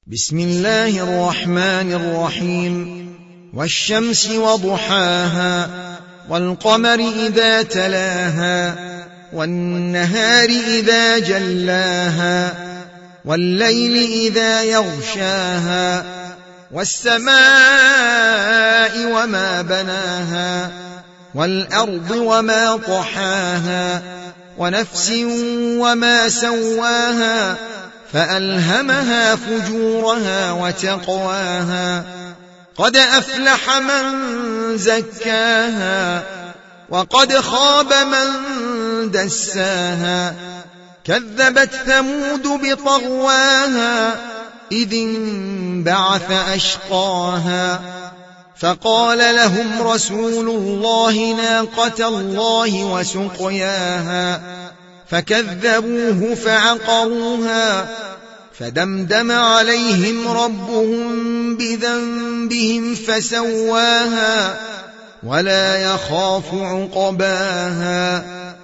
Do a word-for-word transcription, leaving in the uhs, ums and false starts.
بسم الله الرحمن الرحيم والشمس وضحاها والقمر إذا تلاها والنهار إذا جلاها والليل إذا يغشاها والسماء وما بناها والأرض وما طحاها ونفس وما سواها فألهمها فجورها وتقواها قد أفلح من زكاها وقد خاب من دساها كذبت ثمود بطغواها إذ انبعث أشقاها فقال لهم رسول الله ناقة الله وسقياها فكذبوه فعقروها فدمدم عليهم ربهم بذنبهم فسواها ولا يخاف عقباها